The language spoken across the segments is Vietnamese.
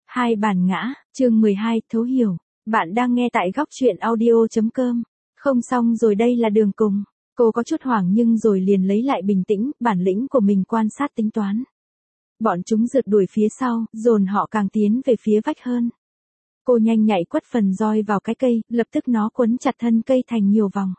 Hai bản ngã, chương 12, thấu hiểu. Bạn đang nghe tại góc truyện audio.com. Không xong rồi, đây là đường cùng. Cô có chút hoảng nhưng rồi liền lấy lại bình tĩnh, bản lĩnh của mình quan sát tính toán. Bọn chúng rượt đuổi phía sau, dồn họ càng tiến về phía vách hơn. Cô nhanh nhạy quất phần roi vào cái cây, lập tức nó quấn chặt thân cây thành nhiều vòng.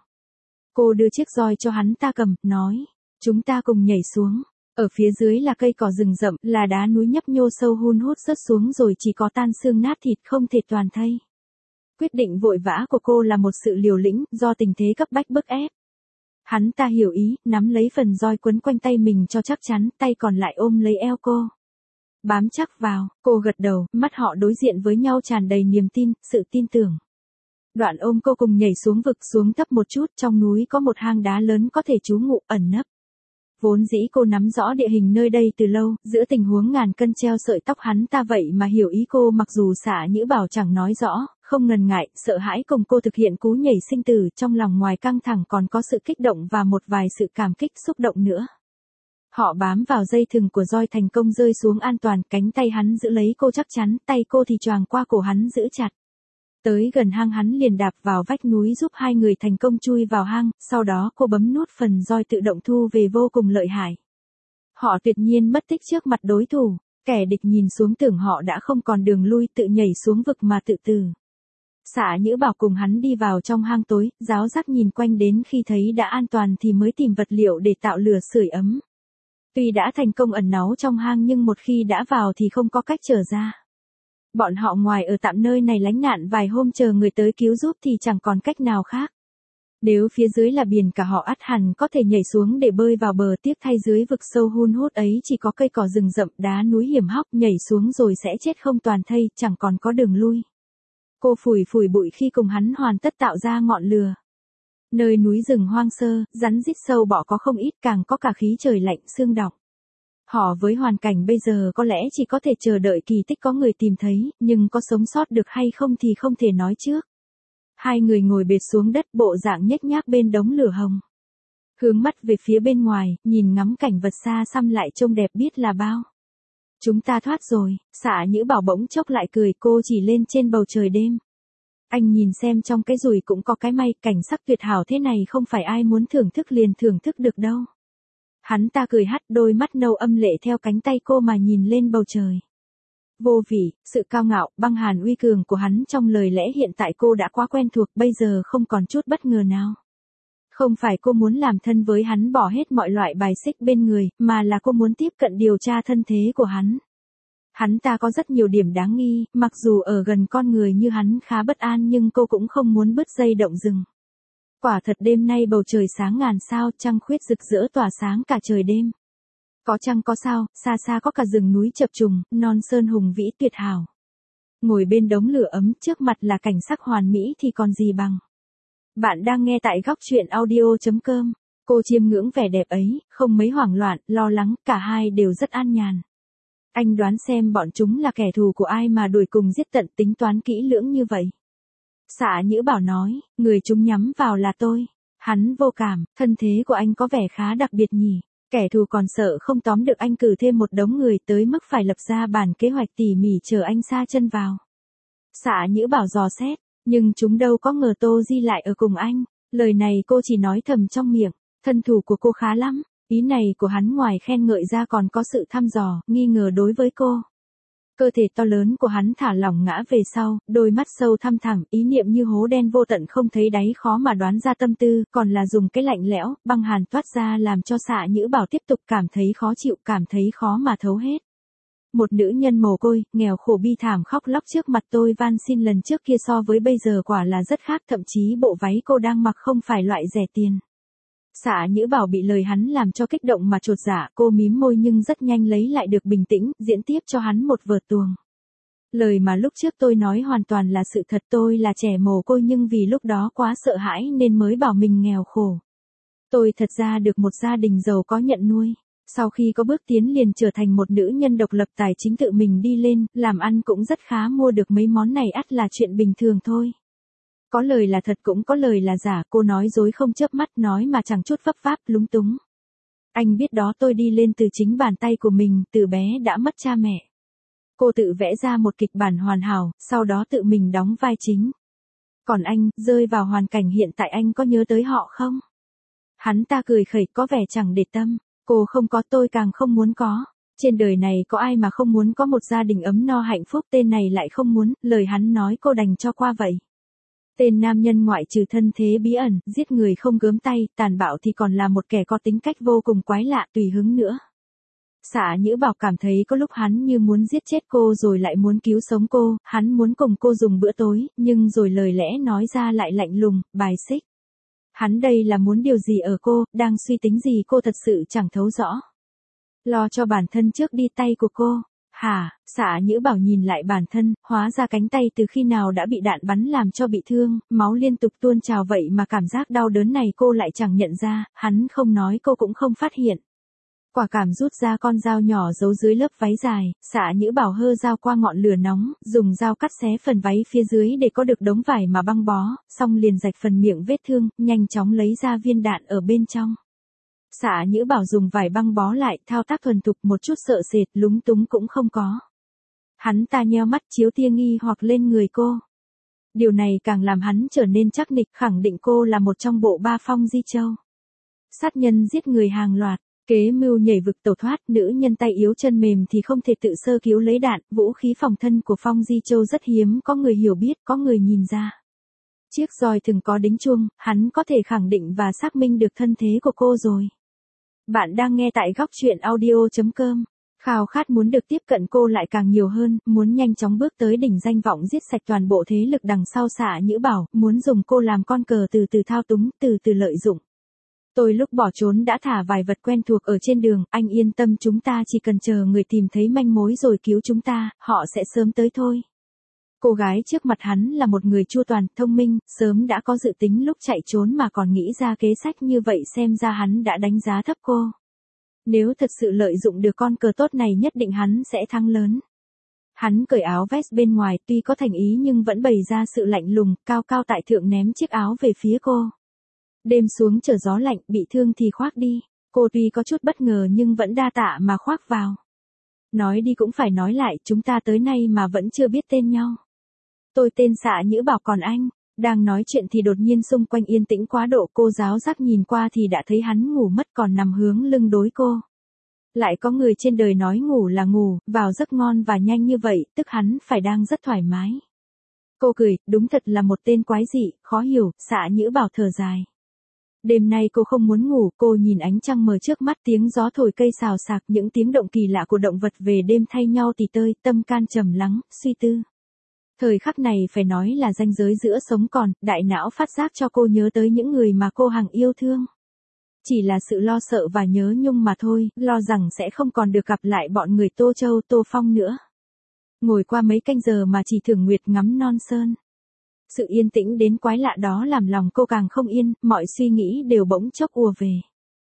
Cô đưa chiếc roi cho hắn ta cầm, nói, chúng ta cùng nhảy xuống. Ở phía dưới là cây cỏ rừng rậm, là đá núi nhấp nhô sâu hun hút rớt xuống rồi chỉ có tan xương nát thịt không thể toàn thây. Quyết định vội vã của cô là một sự liều lĩnh, do tình thế cấp bách bức ép. Hắn ta hiểu ý, nắm lấy phần roi quấn quanh tay mình cho chắc chắn, tay còn lại ôm lấy eo cô. Bám chắc vào, cô gật đầu, mắt họ đối diện với nhau tràn đầy niềm tin, sự tin tưởng. Đoạn ôm cô cùng nhảy xuống vực, xuống thấp một chút, trong núi có một hang đá lớn có thể trú ngụ ẩn nấp. Vốn dĩ cô nắm rõ địa hình nơi đây từ lâu, giữa tình huống ngàn cân treo sợi tóc hắn ta vậy mà hiểu ý cô, mặc dù Xạ Nhữ Bảo chẳng nói rõ, không ngần ngại, sợ hãi cùng cô thực hiện cú nhảy sinh tử, trong lòng ngoài căng thẳng còn có sự kích động và một vài sự cảm kích xúc động nữa. Họ bám vào dây thừng của roi thành công rơi xuống an toàn, cánh tay hắn giữ lấy cô chắc chắn, tay cô thì choàng qua cổ hắn giữ chặt. Tới gần hang hắn liền đạp vào vách núi giúp hai người thành công chui vào hang, sau đó cô bấm nút phần roi tự động thu về vô cùng lợi hại. Họ tuyệt nhiên mất tích trước mặt đối thủ, kẻ địch nhìn xuống tưởng họ đã không còn đường lui, tự nhảy xuống vực mà tự tử. Xạ Nhữ Bảo cùng hắn đi vào trong hang tối, giáo giác nhìn quanh đến khi thấy đã an toàn thì mới tìm vật liệu để tạo lửa sưởi ấm. Tuy đã thành công ẩn náu trong hang nhưng một khi đã vào thì không có cách trở ra. Bọn họ ngoài ở tạm nơi này lánh nạn vài hôm chờ người tới cứu giúp thì chẳng còn cách nào khác. Nếu phía dưới là biển cả họ ắt hẳn có thể nhảy xuống để bơi vào bờ, tiếc thay dưới vực sâu hun hút ấy chỉ có cây cỏ rừng rậm, đá núi hiểm hóc, nhảy xuống rồi sẽ chết không toàn thây, chẳng còn có đường lui. Cô phủi phủi bụi khi cùng hắn hoàn tất tạo ra ngọn lửa. Nơi núi rừng hoang sơ, rắn rít sâu bọ có không ít, càng có cả khí trời lạnh sương đọng. Họ với hoàn cảnh bây giờ có lẽ chỉ có thể chờ đợi kỳ tích có người tìm thấy, nhưng có sống sót được hay không thì không thể nói trước. Hai người ngồi bệt xuống đất, bộ dạng nhếch nhác bên đống lửa hồng. Hướng mắt về phía bên ngoài, nhìn ngắm cảnh vật xa xăm lại trông đẹp biết là bao. Chúng ta thoát rồi, Xạ Nhữ Bảo bỗng chốc lại cười, cô chỉ lên trên bầu trời đêm. Anh nhìn xem, trong cái rủi cũng có cái may, cảnh sắc tuyệt hảo thế này không phải ai muốn thưởng thức liền thưởng thức được đâu. Hắn ta cười hắt, đôi mắt nâu âm lệ theo cánh tay cô mà nhìn lên bầu trời. Vô vị, sự cao ngạo, băng hàn uy cường của hắn trong lời lẽ hiện tại cô đã quá quen thuộc, bây giờ không còn chút bất ngờ nào. Không phải cô muốn làm thân với hắn bỏ hết mọi loại bài xích bên người, mà là cô muốn tiếp cận điều tra thân thế của hắn. Hắn ta có rất nhiều điểm đáng nghi, mặc dù ở gần con người như hắn khá bất an nhưng cô cũng không muốn bứt dây động rừng. Quả thật đêm nay bầu trời sáng ngàn sao, trăng khuyết rực rỡ tỏa sáng cả trời đêm. Có trăng có sao, xa xa có cả rừng núi chập trùng, non sơn hùng vĩ tuyệt hảo. Ngồi bên đống lửa ấm, trước mặt là cảnh sắc hoàn mỹ thì còn gì bằng. Bạn đang nghe tại góc truyện audio.com. Cô chiêm ngưỡng vẻ đẹp ấy, không mấy hoảng loạn, lo lắng, cả hai đều rất an nhàn. Anh đoán xem bọn chúng là kẻ thù của ai mà đuổi cùng giết tận, tính toán kỹ lưỡng như vậy. Xạ Nhữ Bảo nói, người chúng nhắm vào là tôi. Hắn vô cảm, thân thế của anh có vẻ khá đặc biệt nhỉ. Kẻ thù còn sợ không tóm được anh cử thêm một đống người tới mức phải lập ra bản kế hoạch tỉ mỉ chờ anh sa chân vào. Xạ Nhữ Bảo dò xét, nhưng chúng đâu có ngờ Tô Di lại ở cùng anh. Lời này cô chỉ nói thầm trong miệng, thân thủ của cô khá lắm. Ý này của hắn ngoài khen ngợi ra còn có sự thăm dò, nghi ngờ đối với cô. Cơ thể to lớn của hắn thả lỏng ngã về sau, đôi mắt sâu thăm thẳm, ý niệm như hố đen vô tận không thấy đáy, khó mà đoán ra tâm tư, còn là dùng cái lạnh lẽo, băng hàn toát ra làm cho Xạ Nhữ Bảo tiếp tục cảm thấy khó chịu, cảm thấy khó mà thấu hết. Một nữ nhân mồ côi, nghèo khổ bi thảm khóc lóc trước mặt tôi van xin lần trước kia so với bây giờ quả là rất khác, thậm chí bộ váy cô đang mặc không phải loại rẻ tiền. Xạ Nhữ Bảo bị lời hắn làm cho kích động mà chột dạ, cô mím môi nhưng rất nhanh lấy lại được bình tĩnh, diễn tiếp cho hắn một vở tuồng. Lời mà lúc trước tôi nói hoàn toàn là sự thật, tôi là trẻ mồ côi nhưng vì lúc đó quá sợ hãi nên mới bảo mình nghèo khổ. Tôi thật ra được một gia đình giàu có nhận nuôi. Sau khi có bước tiến liền trở thành một nữ nhân độc lập tài chính tự mình đi lên, làm ăn cũng rất khá, mua được mấy món này ắt là chuyện bình thường thôi. Có lời là thật cũng có lời là giả, cô nói dối không chớp mắt, nói mà chẳng chút vấp váp, lúng túng. Anh biết đó, tôi đi lên từ chính bàn tay của mình, từ bé đã mất cha mẹ. Cô tự vẽ ra một kịch bản hoàn hảo, sau đó tự mình đóng vai chính. Còn anh, rơi vào hoàn cảnh hiện tại anh có nhớ tới họ không? Hắn ta cười khẩy có vẻ chẳng để tâm. Cô không có, tôi càng không muốn có. Trên đời này có ai mà không muốn có một gia đình ấm no hạnh phúc, tên này lại không muốn, lời hắn nói cô đành cho qua vậy. Tên nam nhân ngoại trừ thân thế bí ẩn, giết người không gớm tay, tàn bạo thì còn là một kẻ có tính cách vô cùng quái lạ, tùy hứng nữa. Xạ Nhữ Bảo cảm thấy có lúc hắn như muốn giết chết cô rồi lại muốn cứu sống cô, hắn muốn cùng cô dùng bữa tối, nhưng rồi lời lẽ nói ra lại lạnh lùng, bài xích. Hắn đây là muốn điều gì ở cô, đang suy tính gì cô thật sự chẳng thấu rõ. Lo cho bản thân trước đi tay của cô. Hả, Xạ Nhữ Bảo nhìn lại bản thân, hóa ra cánh tay từ khi nào đã bị đạn bắn làm cho bị thương, máu liên tục tuôn trào vậy mà cảm giác đau đớn này cô lại chẳng nhận ra, hắn không nói cô cũng không phát hiện. Quả cảm rút ra con dao nhỏ giấu dưới lớp váy dài, Xạ Nhữ Bảo hơ dao qua ngọn lửa nóng, dùng dao cắt xé phần váy phía dưới để có được đống vải mà băng bó, xong liền rạch phần miệng vết thương, nhanh chóng lấy ra viên đạn ở bên trong. Xạ Nhữ Bảo dùng vải băng bó lại, thao tác thuần thục, một chút sợ sệt, lúng túng cũng không có. Hắn ta nheo mắt chiếu tia nghi hoặc lên người cô. Điều này càng làm hắn trở nên chắc nịch, khẳng định cô là một trong bộ ba Phong Di Châu. Sát nhân giết người hàng loạt, kế mưu nhảy vực tẩu thoát, nữ nhân tay yếu chân mềm thì không thể tự sơ cứu lấy đạn, vũ khí phòng thân của Phong Di Châu rất hiếm, có người hiểu biết, có người nhìn ra. Chiếc roi thường có đính chuông, hắn có thể khẳng định và xác minh được thân thế của cô rồi. Bạn đang nghe tại góc truyện audio.com. Khao khát muốn được tiếp cận cô lại càng nhiều hơn, muốn nhanh chóng bước tới đỉnh danh vọng giết sạch toàn bộ thế lực đằng sau Xạ Nhữ Bảo, muốn dùng cô làm con cờ từ từ thao túng, từ từ lợi dụng. Tôi lúc bỏ trốn đã thả vài vật quen thuộc ở trên đường, anh yên tâm, chúng ta chỉ cần chờ người tìm thấy manh mối rồi cứu chúng ta, họ sẽ sớm tới thôi. Cô gái trước mặt hắn là một người chu toàn, thông minh, sớm đã có dự tính lúc chạy trốn mà còn nghĩ ra kế sách như vậy, xem ra hắn đã đánh giá thấp cô. Nếu thật sự lợi dụng được con cờ tốt này nhất định hắn sẽ thắng lớn. Hắn cởi áo vest bên ngoài, tuy có thành ý nhưng vẫn bày ra sự lạnh lùng, cao cao tại thượng ném chiếc áo về phía cô. Đêm xuống trở gió lạnh, bị thương thì khoác đi. Cô tuy có chút bất ngờ nhưng vẫn đa tạ mà khoác vào. Nói đi cũng phải nói lại, chúng ta tới nay mà vẫn chưa biết tên nhau. Tôi tên Xạ Nhữ Bảo, còn anh? Đang nói chuyện thì đột nhiên xung quanh yên tĩnh quá độ, cô giáo giác nhìn qua thì đã thấy hắn ngủ mất còn nằm hướng lưng đối cô. Lại có người trên đời nói ngủ là ngủ, vào giấc ngon và nhanh như vậy, tức hắn phải đang rất thoải mái. Cô cười, đúng thật là một tên quái dị, khó hiểu, Xạ Nhữ Bảo thở dài. Đêm nay cô không muốn ngủ, cô nhìn ánh trăng mờ trước mắt, tiếng gió thổi cây xào xạc, những tiếng động kỳ lạ của động vật về đêm thay nhau tỉ tơi, tâm can trầm lắng, suy tư. Thời khắc này phải nói là ranh giới giữa sống còn, đại não phát giác cho cô nhớ tới những người mà cô hằng yêu thương. Chỉ là sự lo sợ và nhớ nhung mà thôi, lo rằng sẽ không còn được gặp lại bọn người Tô Châu, Tô Phong nữa. Ngồi qua mấy canh giờ mà chỉ thưởng nguyệt ngắm non sơn. Sự yên tĩnh đến quái lạ đó làm lòng cô càng không yên, mọi suy nghĩ đều bỗng chốc ùa về.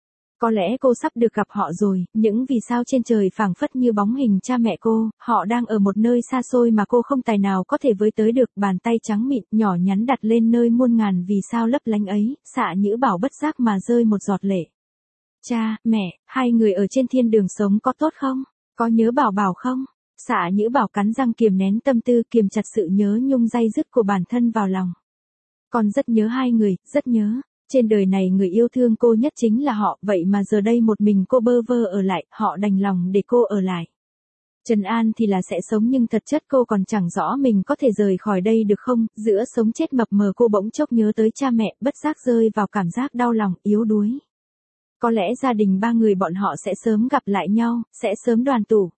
Có lẽ cô sắp được gặp họ rồi, những vì sao trên trời phảng phất như bóng hình cha mẹ cô, họ đang ở một nơi xa xôi mà cô không tài nào có thể với tới được, bàn tay trắng mịn, nhỏ nhắn đặt lên nơi muôn ngàn vì sao lấp lánh ấy, Xạ Nhữ Bảo bất giác mà rơi một giọt lệ. Cha, mẹ, hai người ở trên thiên đường sống có tốt không? Có nhớ Bảo Bảo không? Xạ Nhữ Bảo cắn răng kiềm nén tâm tư, kiềm chặt sự nhớ nhung day dứt của bản thân vào lòng. Con rất nhớ hai người, rất nhớ. Trên đời này người yêu thương cô nhất chính là họ, vậy mà giờ đây một mình cô bơ vơ ở lại, họ đành lòng để cô ở lại. Trần An thì là sẽ sống nhưng thật chất cô còn chẳng rõ mình có thể rời khỏi đây được không, giữa sống chết mập mờ cô bỗng chốc nhớ tới cha mẹ, bất giác rơi vào cảm giác đau lòng, yếu đuối. Có lẽ gia đình ba người bọn họ sẽ sớm gặp lại nhau, sẽ sớm đoàn tụ.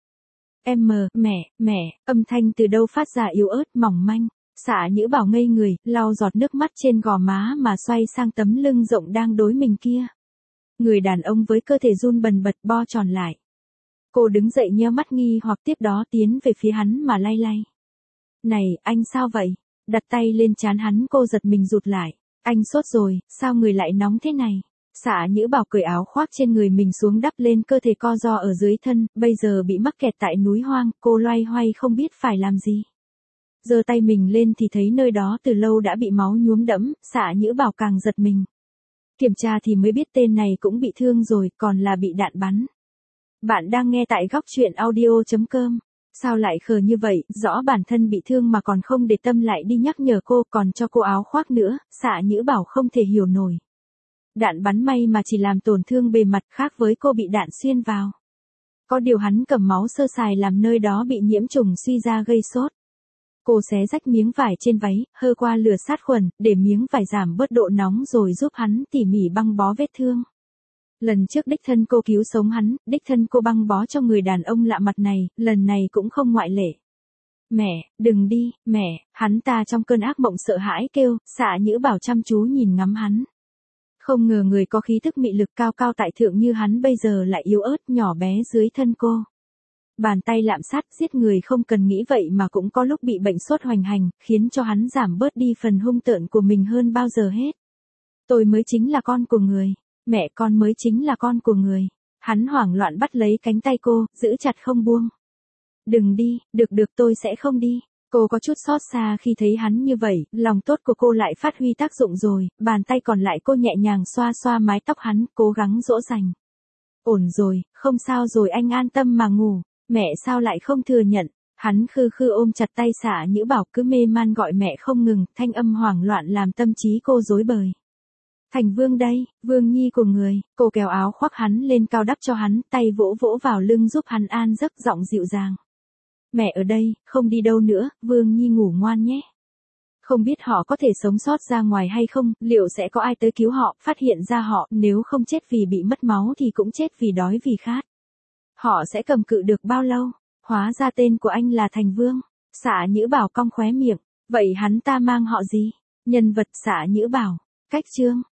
Mẹ, âm thanh từ đâu phát ra yếu ớt, mỏng manh. Xạ Nhữ Bảo ngây người, lau giọt nước mắt trên gò má mà xoay sang tấm lưng rộng đang đối mình kia. Người đàn ông với cơ thể run bần bật bo tròn lại. Cô đứng dậy nheo mắt nghi hoặc tiếp đó tiến về phía hắn mà lay lay. Này, anh sao vậy? Đặt tay lên trán hắn, cô giật mình rụt lại. Anh sốt rồi, sao người lại nóng thế này? Xạ Nhữ Bảo cởi áo khoác trên người mình xuống đắp lên cơ thể co ro ở dưới thân, bây giờ bị mắc kẹt tại núi hoang, cô loay hoay không biết phải làm gì. Giơ tay mình lên thì thấy nơi đó từ lâu đã bị máu nhuốm đẫm, Xạ Nhữ Bảo càng giật mình. Kiểm tra thì mới biết tên này cũng bị thương rồi, còn là bị đạn bắn. Bạn đang nghe tại góc truyện audio.com. Sao lại khờ như vậy, rõ bản thân bị thương mà còn không để tâm lại đi nhắc nhở cô, còn cho cô áo khoác nữa, Xạ Nhữ Bảo không thể hiểu nổi. Đạn bắn may mà chỉ làm tổn thương bề mặt, khác với cô bị đạn xuyên vào. Có điều hắn cầm máu sơ sài làm nơi đó bị nhiễm trùng suy ra gây sốt. Cô xé rách miếng vải trên váy, hơ qua lửa sát khuẩn, để miếng vải giảm bớt độ nóng rồi giúp hắn tỉ mỉ băng bó vết thương. Lần trước đích thân cô cứu sống hắn, đích thân cô băng bó cho người đàn ông lạ mặt này, lần này cũng không ngoại lệ. Mẹ, đừng đi, mẹ, hắn ta trong cơn ác mộng sợ hãi kêu, Xạ Nhữ Bảo chăm chú nhìn ngắm hắn. Không ngờ người có khí thức mị lực cao cao tại thượng như hắn bây giờ lại yếu ớt nhỏ bé dưới thân cô. Bàn tay lạm sát giết người không cần nghĩ vậy mà cũng có lúc bị bệnh sốt hoành hành, khiến cho hắn giảm bớt đi phần hung tợn của mình hơn bao giờ hết. Tôi mới chính là con của người. Mẹ con mới chính là con của người. Hắn hoảng loạn bắt lấy cánh tay cô, giữ chặt không buông. Đừng đi, được tôi sẽ không đi. Cô có chút xót xa khi thấy hắn như vậy, lòng tốt của cô lại phát huy tác dụng rồi, bàn tay còn lại cô nhẹ nhàng xoa xoa mái tóc hắn, cố gắng dỗ dành. Ổn rồi, không sao rồi anh an tâm mà ngủ, mẹ sao lại không thừa nhận. Hắn khư khư ôm chặt tay Xạ Nhữ Bảo cứ mê man gọi mẹ không ngừng, thanh âm hoảng loạn làm tâm trí cô rối bời. Thành Vương đây, Vương nhi của người, cô kéo áo khoác hắn lên cao đắp cho hắn, tay vỗ vỗ vào lưng giúp hắn an giấc, giọng dịu dàng. Mẹ ở đây, không đi đâu nữa, Vương nhi ngủ ngoan nhé. Không biết họ có thể sống sót ra ngoài hay không, liệu sẽ có ai tới cứu họ, phát hiện ra họ, nếu không chết vì bị mất máu thì cũng chết vì đói vì khát. Họ sẽ cầm cự được bao lâu? Hóa ra tên của anh là Thành Vương. Xạ Nhữ Bảo cong khóe miệng, vậy hắn ta mang họ gì? Nhân vật Xạ Nhữ Bảo. Cách chương